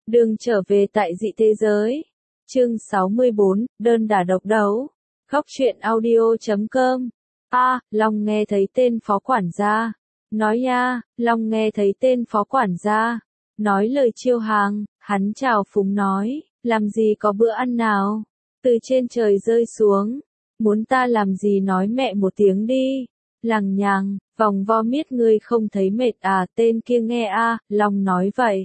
Đường trở về tại dị thế giới. Chương 64, đơn đả độc đấu. Góc truyện audio.com. Long nghe thấy tên phó quản gia. Nói Long nghe thấy tên phó quản gia. Nói lời chiêu hàng, hắn chào phúng nói, làm gì có bữa ăn nào. Từ trên trời rơi xuống. Muốn ta làm gì nói mẹ một tiếng đi. Lằng nhằng, vòng vo miết ngươi không thấy mệt à, tên kia nghe Long nói vậy.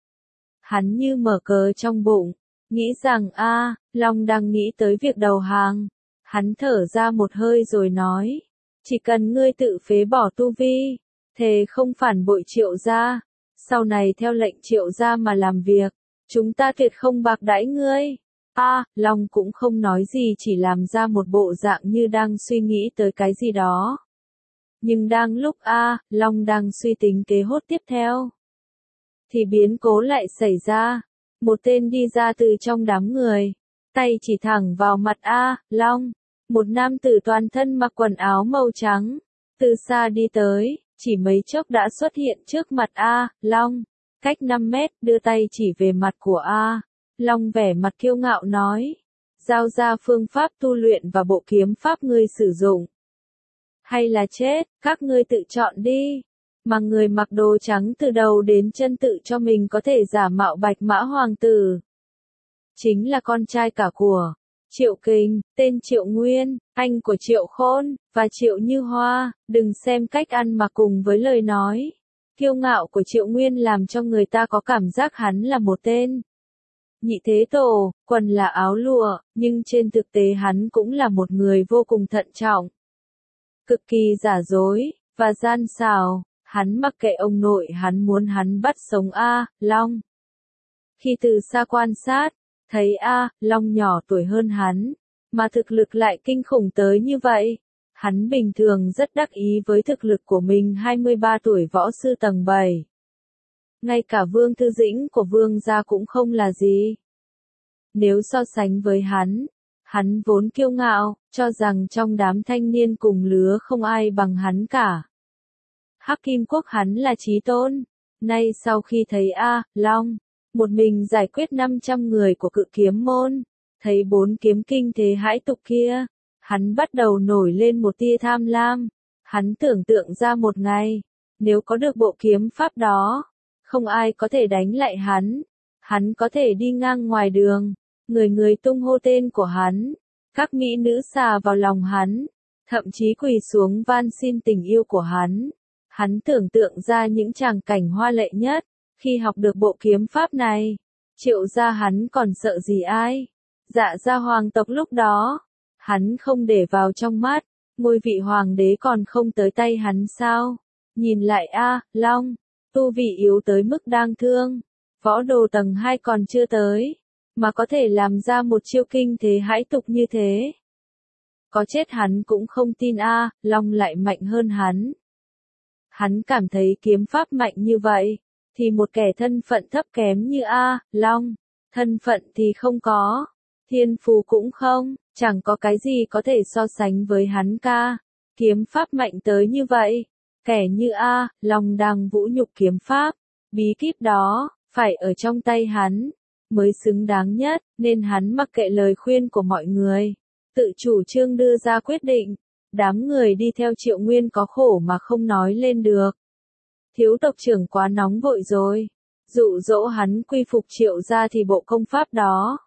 Hắn như mở cờ trong bụng, nghĩ rằng Long đang nghĩ tới việc đầu hàng. Hắn thở ra một hơi rồi nói, chỉ cần ngươi tự phế bỏ tu vi, thề không phản bội Triệu gia, sau này theo lệnh Triệu gia mà làm việc, chúng ta tuyệt không bạc đãi ngươi. Long cũng không nói gì, chỉ làm ra một bộ dạng như đang suy nghĩ tới cái gì đó. Nhưng đang lúc Long đang suy tính kế hốt tiếp theo, thì biến cố lại xảy ra. Một tên đi ra từ trong đám người, tay chỉ thẳng vào mặt Long. Một nam tử toàn thân mặc quần áo màu trắng, từ xa đi tới, chỉ mấy chốc đã xuất hiện trước mặt Long, cách 5 mét, đưa tay chỉ về mặt của Long, vẻ mặt kiêu ngạo nói, giao ra phương pháp tu luyện và bộ kiếm pháp ngươi sử dụng. Hay là chết, các ngươi tự chọn đi. Mà người mặc đồ trắng từ đầu đến chân tự cho mình có thể giả mạo Bạch Mã Hoàng tử. Chính là con trai cả của Triệu Kình, tên Triệu Nguyên, anh của Triệu Khôn, và Triệu Như Hoa. Đừng xem cách ăn mặc cùng với lời nói kiêu ngạo của Triệu Nguyên làm cho người ta có cảm giác hắn là một tên nhị thế tổ, quần là áo lụa, nhưng trên thực tế hắn cũng là một người vô cùng thận trọng, cực kỳ giả dối và gian xảo. Hắn mặc kệ ông nội hắn muốn hắn bắt sống Long. Khi từ xa quan sát, thấy Long nhỏ tuổi hơn hắn, mà thực lực lại kinh khủng tới như vậy. Hắn bình thường rất đắc ý với thực lực của mình, 23 tuổi võ sư tầng 7. Ngay cả Vương Thư Dĩnh của Vương gia cũng không là gì. Nếu so sánh với hắn vốn kiêu ngạo, cho rằng trong đám thanh niên cùng lứa không ai bằng hắn cả. Hắc Kim Quốc hắn là chí tôn. Nay sau khi thấy Long một mình giải quyết 500 người của Cự Kiếm môn, thấy 4 kiếm kinh thế hãi tục kia, hắn bắt đầu nổi lên một tia tham lam. Hắn tưởng tượng ra một ngày, nếu có được bộ kiếm pháp đó, không ai có thể đánh lại hắn. Hắn có thể đi ngang ngoài đường, người người tung hô tên của hắn, các mỹ nữ xà vào lòng hắn, thậm chí quỳ xuống van xin tình yêu của hắn. Hắn tưởng tượng ra những tràng cảnh hoa lệ nhất. Khi học được bộ kiếm pháp này, Triệu gia hắn còn sợ gì ai? Dạ gia hoàng tộc lúc đó, hắn không để vào trong mắt. Ngôi vị hoàng đế còn không tới tay hắn sao? Nhìn lại Long, tu vị yếu tới mức đang thương, võ đồ tầng 2 còn chưa tới, mà có thể làm ra một chiêu kinh thế hãi tục như thế. Có chết hắn cũng không tin Long lại mạnh hơn hắn. Hắn cảm thấy kiếm pháp mạnh như vậy, thì một kẻ thân phận thấp kém như Long, thân phận thì không có, thiên phú cũng không, chẳng có cái gì có thể so sánh với hắn ca. Kiếm pháp mạnh tới như vậy, kẻ như Long đang vũ nhục kiếm pháp, bí kíp đó, phải ở trong tay hắn, mới xứng đáng nhất, nên hắn mặc kệ lời khuyên của mọi người, tự chủ trương đưa ra quyết định. Đám người đi theo Triệu Nguyên có khổ mà không nói lên được. Thiếu tộc trưởng quá nóng vội rồi, dụ dỗ hắn quy phục Triệu gia thì bộ công pháp đó,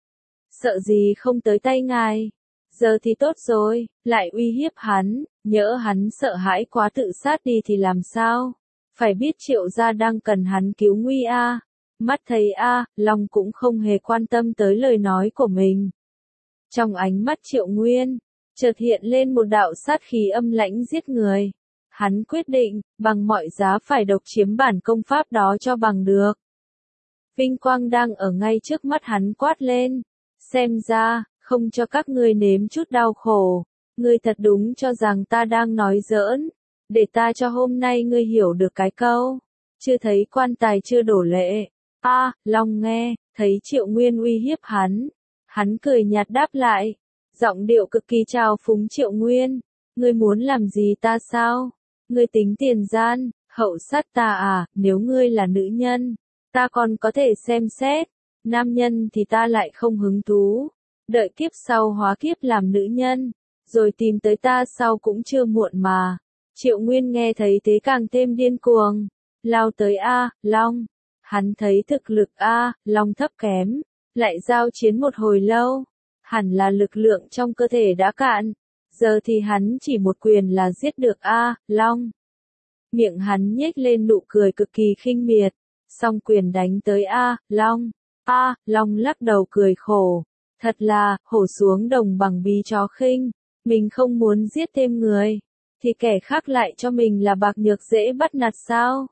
sợ gì không tới tay ngài. Giờ thì tốt rồi, lại uy hiếp hắn, nhỡ hắn sợ hãi quá tự sát đi thì làm sao? Phải biết Triệu gia đang cần hắn cứu nguy Mắt thấy Long cũng không hề quan tâm tới lời nói của mình. Trong ánh mắt Triệu Nguyên chợt hiện lên một đạo sát khí âm lãnh giết người. Hắn quyết định, bằng mọi giá phải độc chiếm bản công pháp đó cho bằng được. Vinh quang đang ở ngay trước mắt hắn quát lên. Xem ra, không cho các ngươi nếm chút đau khổ. Ngươi thật đúng cho rằng ta đang nói giỡn. Để ta cho hôm nay ngươi hiểu được cái câu. Chưa thấy quan tài chưa đổ lệ. Long nghe, thấy Triệu Nguyên uy hiếp hắn. Hắn cười nhạt đáp lại. Giọng điệu cực kỳ trào phúng Triệu Nguyên. Ngươi muốn làm gì ta sao? Ngươi tính tiền gian, hậu sát ta à? Nếu ngươi là nữ nhân, ta còn có thể xem xét, nam nhân thì ta lại không hứng thú, đợi kiếp sau hóa kiếp làm nữ nhân, rồi tìm tới ta sau cũng chưa muộn mà. Triệu Nguyên nghe thấy thế càng thêm điên cuồng, lao tới A, Long. Hắn thấy thực lực A, Long thấp kém, lại giao chiến một hồi lâu, hẳn là lực lượng trong cơ thể đã cạn, giờ thì hắn chỉ một quyền là giết được A, Long. Miệng hắn nhếch lên nụ cười cực kỳ khinh miệt, song quyền đánh tới A, Long. A, Long lắc đầu cười khổ, thật là, hổ xuống đồng bằng bí chó khinh, mình không muốn giết thêm người, thì kẻ khác lại cho mình là bạc nhược dễ bắt nạt sao?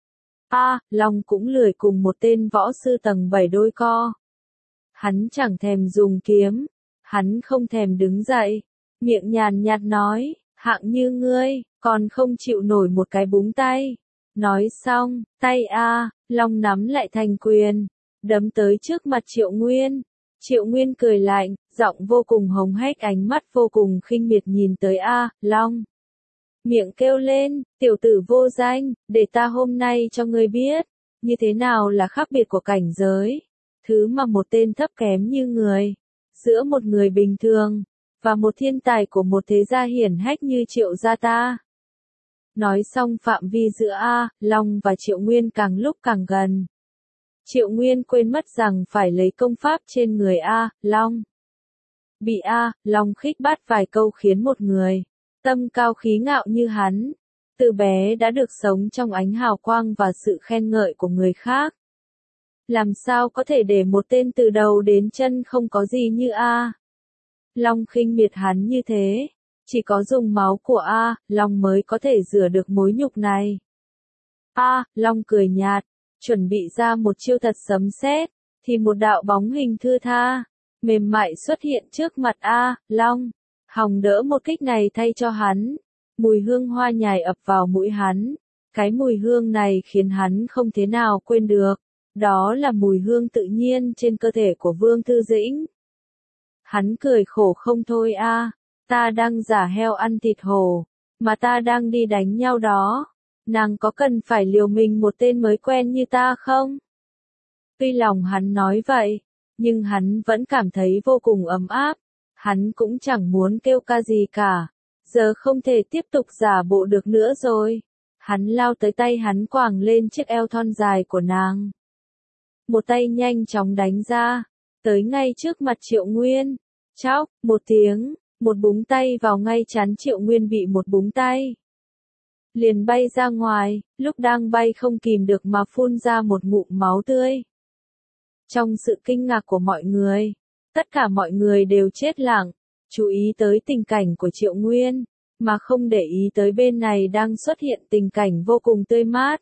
A, Long cũng lười cùng một tên võ sư tầng 7 đôi co. Hắn chẳng thèm dùng kiếm, hắn không thèm đứng dậy, miệng nhàn nhạt nói, hạng như ngươi, còn không chịu nổi một cái búng tay. Nói xong, tay A, Long nắm lại thành quyền, đấm tới trước mặt Triệu Nguyên. Triệu Nguyên cười lạnh, giọng vô cùng hống hách, ánh mắt vô cùng khinh miệt nhìn tới A, Long. Miệng kêu lên, tiểu tử vô danh, để ta hôm nay cho ngươi biết, như thế nào là khác biệt của cảnh giới. Thứ mà một tên thấp kém như người, giữa một người bình thường, và một thiên tài của một thế gia hiển hách như Triệu gia ta. Nói xong phạm vi giữa A, Long và Triệu Nguyên càng lúc càng gần. Triệu Nguyên quên mất rằng phải lấy công pháp trên người A, Long. Bị A, Long khích bát vài câu khiến một người tâm cao khí ngạo như hắn, từ bé đã được sống trong ánh hào quang và sự khen ngợi của người khác. Làm sao có thể để một tên từ đầu đến chân không có gì như A. Long khinh miệt hắn như thế, chỉ có dùng máu của A, Long mới có thể rửa được mối nhục này. A, Long cười nhạt, chuẩn bị ra một chiêu thật sấm sét, thì một đạo bóng hình thưa tha, mềm mại xuất hiện trước mặt A, Long. Hòng đỡ một kích này thay cho hắn. Mùi hương hoa nhài ập vào mũi hắn. Cái mùi hương này khiến hắn không thế nào quên được. Đó là mùi hương tự nhiên trên cơ thể của Vương Thư Dĩnh. Hắn cười khổ không thôi a, ta đang giả heo ăn thịt hổ, mà ta đang đi đánh nhau đó. Nàng có cần phải liều mình một tên mới quen như ta không? Tuy lòng hắn nói vậy, nhưng hắn vẫn cảm thấy vô cùng ấm áp. Hắn cũng chẳng muốn kêu ca gì cả. Giờ không thể tiếp tục giả bộ được nữa rồi. Hắn lao tới, tay hắn quàng lên chiếc eo thon dài của nàng. Một tay nhanh chóng đánh ra, tới ngay trước mặt Triệu Nguyên. Chóc, một tiếng, một búng tay vào ngay trán Triệu Nguyên, bị một búng tay liền bay ra ngoài, lúc đang bay không kìm được mà phun ra một ngụm máu tươi. Trong sự kinh ngạc của mọi người, tất cả mọi người đều chết lặng, chú ý tới tình cảnh của Triệu Nguyên, mà không để ý tới bên này đang xuất hiện tình cảnh vô cùng tươi mát.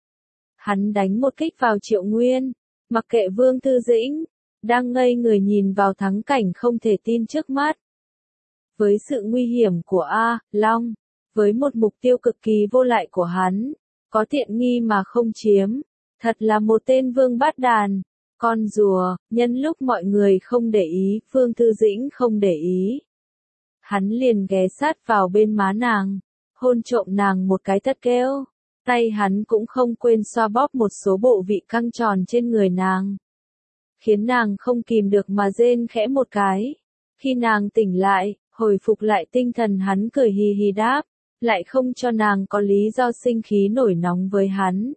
Hắn đánh một kích vào Triệu Nguyên, mặc kệ Vương Thư Dĩnh, đang ngây người nhìn vào thắng cảnh không thể tin trước mắt. Với sự nguy hiểm của A, Long, với một mục tiêu cực kỳ vô lại của hắn, có tiện nghi mà không chiếm, thật là một tên vương bát đàn. Con rùa, nhân lúc mọi người không để ý, Vương Thư Dĩnh không để ý. Hắn liền ghé sát vào bên má nàng, hôn trộm nàng một cái tất kêu. Tay hắn cũng không quên xoa bóp một số bộ vị căng tròn trên người nàng, khiến nàng không kìm được mà rên khẽ một cái. Khi nàng tỉnh lại, hồi phục lại tinh thần, hắn cười hì hì đáp, lại không cho nàng có lý do sinh khí nổi nóng với hắn.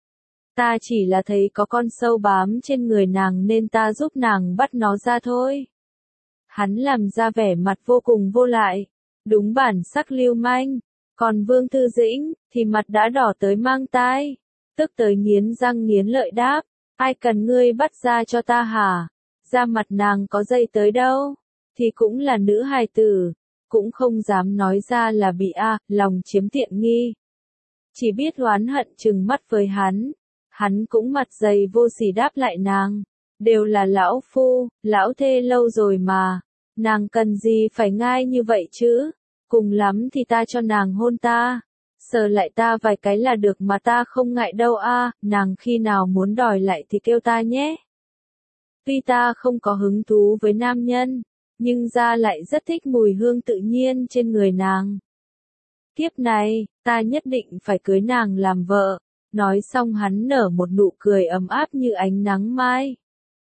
Ta chỉ là thấy có con sâu bám trên người nàng nên ta giúp nàng bắt nó ra thôi. Hắn làm ra vẻ mặt vô cùng vô lại, đúng bản sắc lưu manh. Còn Vương Thư Dĩnh, thì mặt đã đỏ tới mang tai, tức tới nghiến răng nghiến lợi đáp, ai cần ngươi bắt ra cho ta hả? Da mặt nàng có dây tới đâu, thì cũng là nữ hài tử, cũng không dám nói ra là bị A, Long chiếm tiện nghi. Chỉ biết oán hận trừng mắt với hắn. Hắn cũng mặt dày vô sỉ đáp lại nàng, đều là lão phu, lão thê lâu rồi mà, nàng cần gì phải ngai như vậy chứ, cùng lắm thì ta cho nàng hôn ta, sờ lại ta vài cái là được mà, ta không ngại đâu a, nàng khi nào muốn đòi lại thì kêu ta nhé. Tuy ta không có hứng thú với nam nhân, nhưng ra lại rất thích mùi hương tự nhiên trên người nàng. Kiếp này, ta nhất định phải cưới nàng làm vợ. Nói xong hắn nở một nụ cười ấm áp như ánh nắng mai.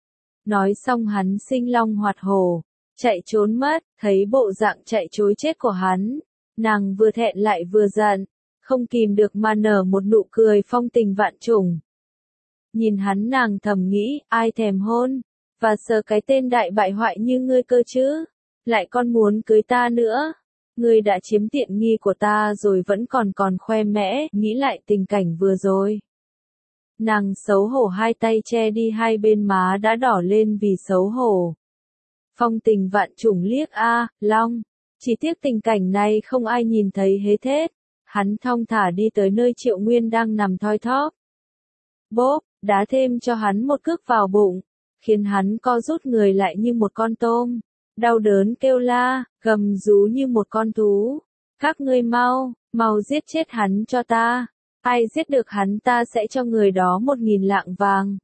Nói xong hắn sinh long hoạt hổ, chạy trốn mất, thấy bộ dạng chạy trối chết của hắn. Nàng vừa thẹn lại vừa giận, không kìm được mà nở một nụ cười phong tình vạn trùng. Nhìn hắn nàng thầm nghĩ, ai thèm hôn, và sờ cái tên đại bại hoại như ngươi cơ chứ, lại còn muốn cưới ta nữa. Ngươi đã chiếm tiện nghi của ta rồi vẫn còn khoe mẽ, nghĩ lại tình cảnh vừa rồi. Nàng xấu hổ hai tay che đi hai bên má đã đỏ lên vì xấu hổ. Phong tình vạn trùng liếc Long. Chỉ tiếc tình cảnh này không ai nhìn thấy hết. Hắn thong thả đi tới nơi Triệu Nguyên đang nằm thoi thóp. Bốp, đá thêm cho hắn một cước vào bụng, khiến hắn co rút người lại như một con tôm. Đau đớn kêu la, gầm rú như một con thú. Các ngươi mau giết chết hắn cho ta. Ai giết được hắn ta sẽ cho người đó 1.000 lạng vàng.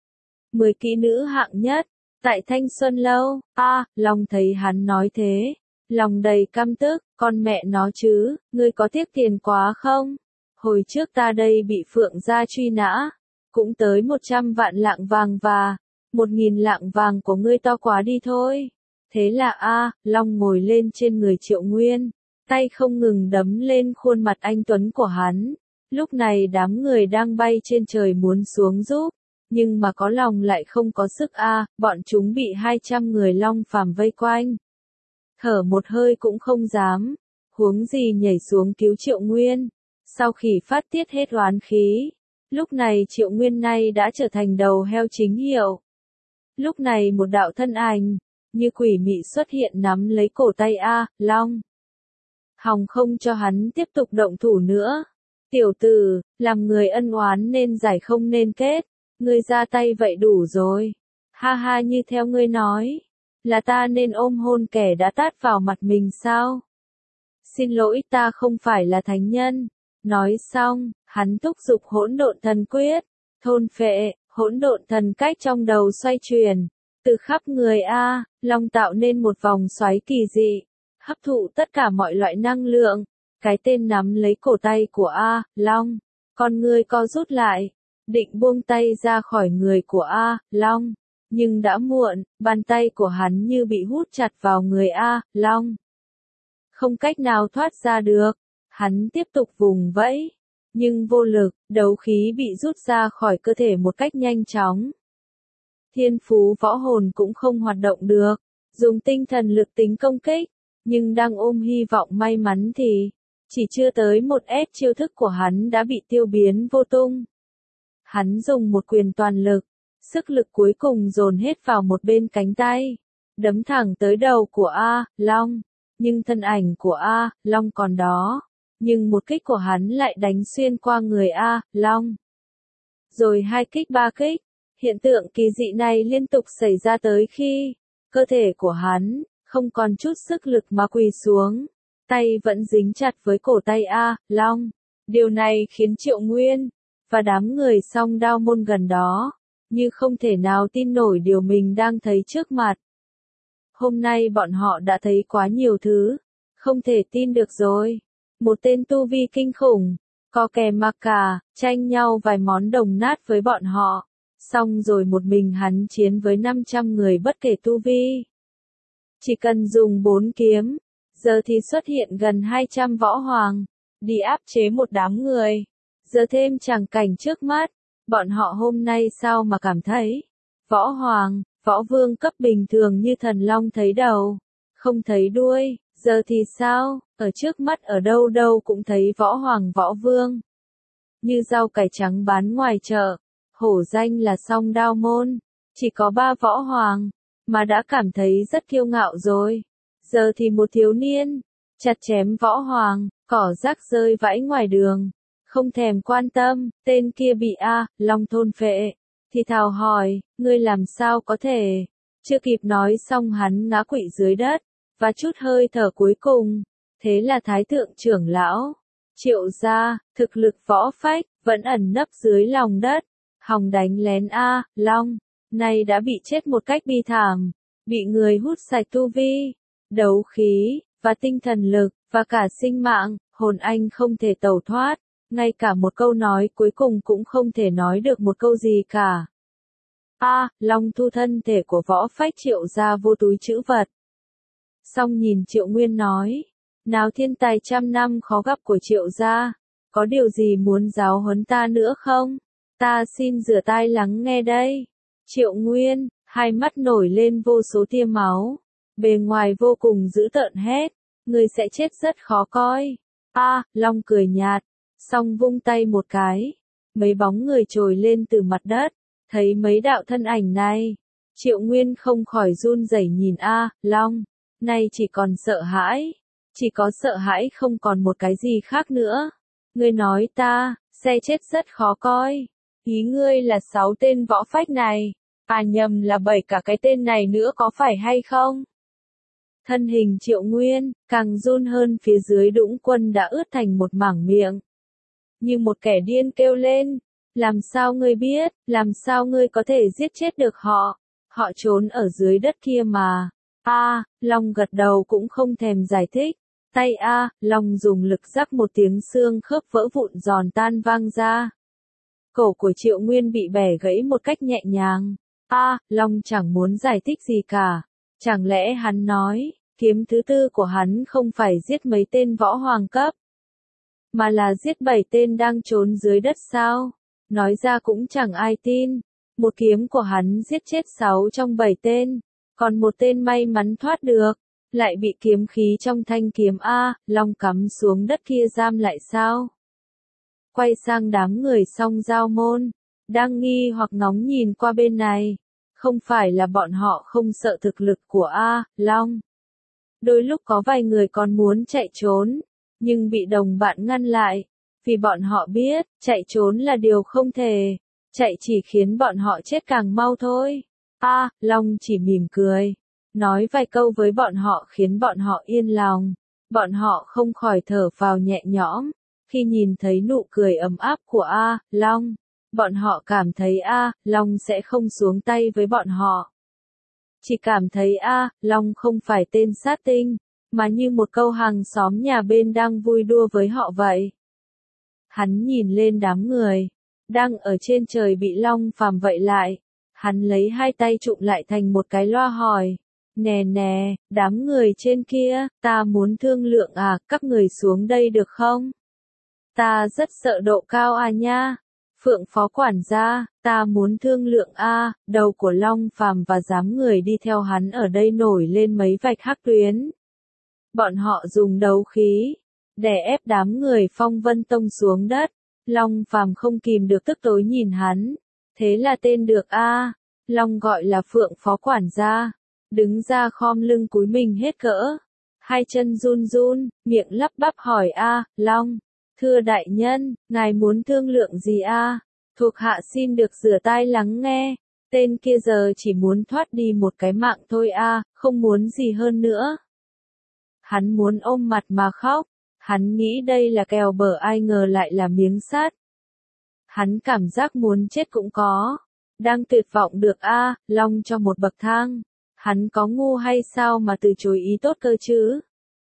10 kỹ nữ hạng nhất, tại Thanh Xuân Lâu. Long thấy hắn nói thế, lòng đầy căm tức, con mẹ nó chứ, ngươi có tiếc tiền quá không? Hồi trước ta đây bị Phượng gia truy nã, cũng tới 100 vạn lạng vàng và 1.000 lạng vàng của ngươi to quá đi thôi. Thế là Long ngồi lên trên người Triệu Nguyên, tay không ngừng đấm lên khuôn mặt anh tuấn của hắn. Lúc này đám người đang bay trên trời muốn xuống giúp, nhưng mà có lòng lại không có sức bọn chúng bị 200 người Long phàm vây quanh. Thở một hơi cũng không dám, huống gì nhảy xuống cứu Triệu Nguyên. Sau khi phát tiết hết oán khí, lúc này Triệu Nguyên này đã trở thành đầu heo chính hiệu. Lúc này một đạo thân ảnh, như quỷ mị xuất hiện nắm lấy cổ tay Long. Hòng không cho hắn tiếp tục động thủ nữa. Tiểu tử, làm người ân oán nên giải không nên kết, ngươi ra tay vậy đủ rồi. Ha ha, như theo ngươi nói, là ta nên ôm hôn kẻ đã tát vào mặt mình sao? Xin lỗi, ta không phải là thánh nhân. Nói xong, hắn thúc giục hỗn độn thần quyết, thôn phệ, hỗn độn thần cách trong đầu xoay chuyển, từ khắp người Long tạo nên một vòng xoáy kỳ dị, hấp thụ tất cả mọi loại năng lượng. Cái tên nắm lấy cổ tay của Long, con người co rút lại, định buông tay ra khỏi người của Long, nhưng đã muộn, bàn tay của hắn như bị hút chặt vào người Long. Không cách nào thoát ra được, hắn tiếp tục vùng vẫy, nhưng vô lực, đấu khí bị rút ra khỏi cơ thể một cách nhanh chóng. Thiên phú võ hồn cũng không hoạt động được, dùng tinh thần lực tính công kích, nhưng đang ôm hy vọng may mắn thì chỉ chưa tới một ép chiêu thức của hắn đã bị tiêu biến vô tung. Hắn dùng một quyền toàn lực, sức lực cuối cùng dồn hết vào một bên cánh tay, đấm thẳng tới đầu của Long, nhưng thân ảnh của Long còn đó, nhưng một kích của hắn lại đánh xuyên qua người Long. Rồi 2 kích 3 kích, hiện tượng kỳ dị này liên tục xảy ra tới khi cơ thể của hắn không còn chút sức lực mà quỳ xuống. Tay vẫn dính chặt với cổ tay Long. Điều này khiến Triệu Nguyên và đám người Song Đao Môn gần đó như không thể nào tin nổi điều mình đang thấy trước mặt. Hôm nay bọn họ đã thấy quá nhiều thứ, không thể tin được rồi. Một tên tu vi kinh khủng, có kẻ mặc cả, tranh nhau vài món đồng nát với bọn họ. Xong rồi một mình hắn chiến với 500 người bất kể tu vi. Chỉ cần dùng 4 kiếm, giờ thì xuất hiện gần 200 võ hoàng, đi áp chế một đám người. Giờ thêm tràng cảnh trước mắt, bọn họ hôm nay sao mà cảm thấy, võ hoàng, võ vương cấp bình thường như thần long thấy đầu, không thấy đuôi, giờ thì sao, ở trước mắt ở đâu đâu cũng thấy võ hoàng võ vương. Như rau cải trắng bán ngoài chợ, hổ danh là Song Đao Môn, chỉ có 3 võ hoàng, mà đã cảm thấy rất kiêu ngạo rồi. Giờ thì một thiếu niên, chặt chém võ hoàng, cỏ rác rơi vãi ngoài đường, không thèm quan tâm, tên kia bị Long thôn phệ, thì thào hỏi, ngươi làm sao có thể, chưa kịp nói xong hắn ngã quỵ dưới đất, và chút hơi thở cuối cùng, thế là Thái thượng trưởng lão, Triệu gia, thực lực võ phách, vẫn ẩn nấp dưới lòng đất, hòng đánh lén Long, nay đã bị chết một cách bi thảm, bị người hút sạch tu vi, đấu khí, và tinh thần lực, và cả sinh mạng, hồn anh không thể tẩu thoát. ngay cả một câu nói cuối cùng cũng không thể nói được một câu gì cả. Long thu thân thể của Võ Phách Triệu ra vô túi trữ vật. Xong nhìn Triệu Nguyên nói, nào thiên tài trăm năm khó gặp của Triệu gia, có điều gì muốn giáo huấn ta nữa không? Ta xin rửa tai lắng nghe đây. Triệu Nguyên, hai mắt nổi lên vô số tia máu, bề ngoài vô cùng dữ tợn hét, người sẽ chết rất khó coi. Long cười nhạt, xong vung tay một cái, mấy bóng người trồi lên từ mặt đất, thấy mấy đạo thân ảnh này, Triệu Nguyên không khỏi run rẩy nhìn Long, nay chỉ còn sợ hãi, chỉ có sợ hãi không còn một cái gì khác nữa. Ngươi nói ta, sẽ chết rất khó coi, ý ngươi là 6 tên võ phách này, nhầm là 7 cả cái tên này nữa có phải hay không? Thân hình Triệu Nguyên, càng run hơn phía dưới Đũng Quân đã ướt thành một mảng miệng. Như một kẻ điên kêu lên, làm sao ngươi biết, làm sao ngươi có thể giết chết được họ, họ trốn ở dưới đất kia mà. Long gật đầu cũng không thèm giải thích, tay Long dùng lực rắc một tiếng xương khớp vỡ vụn giòn tan vang ra. Cổ của Triệu Nguyên bị bẻ gãy một cách nhẹ nhàng. Long chẳng muốn giải thích gì cả. Chẳng lẽ hắn nói, kiếm thứ tư của hắn không phải giết mấy tên võ hoàng cấp, mà là giết 7 tên đang trốn dưới đất sao? Nói ra cũng chẳng ai tin. Một kiếm của hắn giết chết 6 trong 7 tên, còn một tên may mắn thoát được, lại bị kiếm khí trong thanh kiếm Long cắm xuống đất kia giam lại sao? Quay sang đám người Song Giao Môn, đang nghi hoặc ngóng nhìn qua bên này. Không phải là bọn họ không sợ thực lực của Long. Đôi lúc có vài người còn muốn chạy trốn, nhưng bị đồng bạn ngăn lại, vì bọn họ biết, chạy trốn là điều không thể, chạy chỉ khiến bọn họ chết càng mau thôi. Long chỉ mỉm cười, nói vài câu với bọn họ khiến bọn họ yên lòng, bọn họ không khỏi thở phào nhẹ nhõm, khi nhìn thấy nụ cười ấm áp của Long. Bọn họ cảm thấy Long sẽ không xuống tay với bọn họ. Chỉ cảm thấy Long không phải tên sát tinh, mà như một câu hàng xóm nhà bên đang vui đùa với họ vậy. Hắn nhìn lên đám người, đang ở trên trời bị Long phàm vậy lại. Hắn lấy hai tay trụm lại thành một cái loa hỏi. Nè nè, đám người trên kia, ta muốn thương lượng các người xuống đây được không? Ta rất sợ độ cao nha. Phượng phó quản gia, ta muốn thương lượng đầu của Long phàm và đám người đi theo hắn ở đây nổi lên mấy vạch hắc tuyến. Bọn họ dùng đấu khí, đè ép đám người Phong Vân Tông xuống đất. Long phàm không kìm được tức tối nhìn hắn. Thế là tên được Long gọi là Phượng phó quản gia. Đứng ra khom lưng cúi mình hết cỡ. Hai chân run run, miệng lắp bắp hỏi Long. Thưa đại nhân, ngài muốn thương lượng gì Thuộc hạ xin được rửa tai lắng nghe. Tên kia giờ chỉ muốn thoát đi một cái mạng thôi không muốn gì hơn nữa. Hắn muốn ôm mặt mà khóc. Hắn nghĩ đây là kèo bở ai ngờ lại là miếng sắt. Hắn cảm giác muốn chết cũng có. Đang tuyệt vọng được Long cho một bậc thang. Hắn có ngu hay sao mà từ chối ý tốt cơ chứ?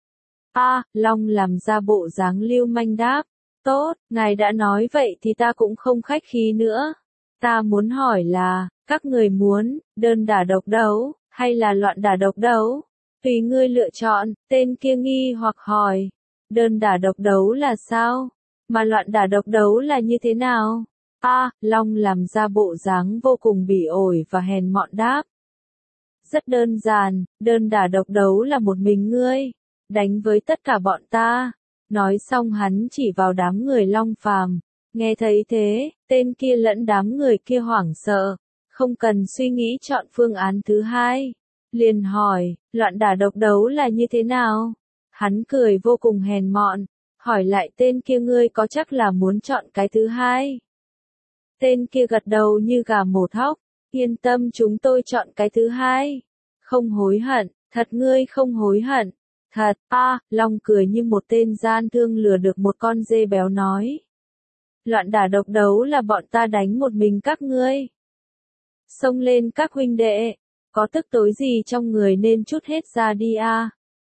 Long làm ra bộ dáng lưu manh đáp. Tốt, ngài đã nói vậy thì ta cũng không khách khí nữa. Ta muốn hỏi là, các người muốn, đơn đả độc đấu, hay là loạn đả độc đấu? Tùy ngươi lựa chọn, tên kia nghi hoặc hỏi. Đơn đả độc đấu là sao? Mà loạn đả độc đấu là như thế nào? Long làm ra bộ dáng vô cùng bỉ ổi và hèn mọn đáp. Rất đơn giản, đơn đả độc đấu là một mình ngươi, đánh với tất cả bọn ta. Nói xong hắn chỉ vào đám người Long phàm. Nghe thấy thế, tên kia lẫn đám người kia hoảng sợ, không cần suy nghĩ chọn phương án thứ hai. Liền hỏi, loạn đả độc đấu là như thế nào? Hắn cười vô cùng hèn mọn, hỏi lại tên kia ngươi có chắc là muốn chọn cái thứ hai? Tên kia gật đầu như gà mổ thóc, yên tâm chúng tôi chọn cái thứ hai. Không hối hận, thật ngươi không hối hận. Thật, Long cười như một tên gian thương lừa được một con dê béo nói. Loạn đả độc đấu là bọn ta đánh một mình các ngươi. Xông lên các huynh đệ, có tức tối gì trong người nên trút hết ra đi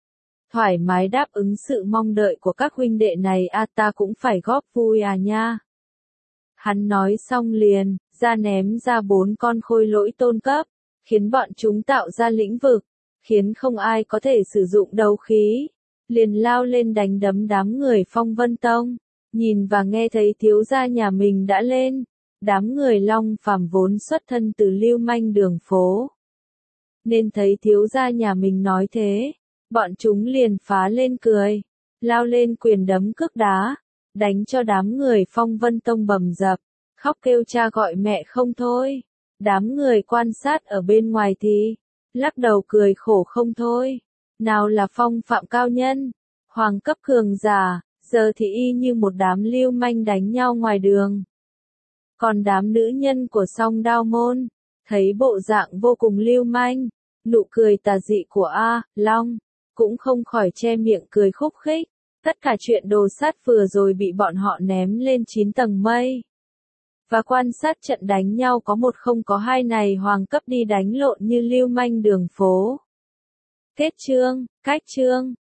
thoải mái đáp ứng sự mong đợi của các huynh đệ này ta cũng phải góp vui nha. Hắn nói xong liền, ra ném ra 4 con khôi lỗi tôn cấp, khiến bọn chúng tạo ra lĩnh vực, khiến không ai có thể sử dụng đấu khí, liền lao lên đánh đấm đám người Phong Vân Tông. Nhìn và nghe thấy thiếu gia nhà mình đã lên, đám người Long Phàm vốn xuất thân từ lưu manh đường phố, nên thấy thiếu gia nhà mình nói thế, bọn chúng liền phá lên cười, lao lên quyền đấm cước đá, đánh cho đám người Phong Vân Tông bầm dập, khóc kêu cha gọi mẹ không thôi. Đám người quan sát ở bên ngoài thì lắc đầu cười khổ không thôi. Nào là phong phạm cao nhân, hoàng cấp cường giả, giờ thì y như một đám lưu manh đánh nhau ngoài đường. Còn đám nữ nhân của Song Đao môn, thấy bộ dạng vô cùng lưu manh, nụ cười tà dị của Long, cũng không khỏi che miệng cười khúc khích. Tất cả chuyện đồ sát vừa rồi bị bọn họ ném lên 9 tầng mây. Và quan sát trận đánh nhau có 1 không có 2 này hoàng cấp đi đánh lộn như lưu manh đường phố. Kết chương, cách chương.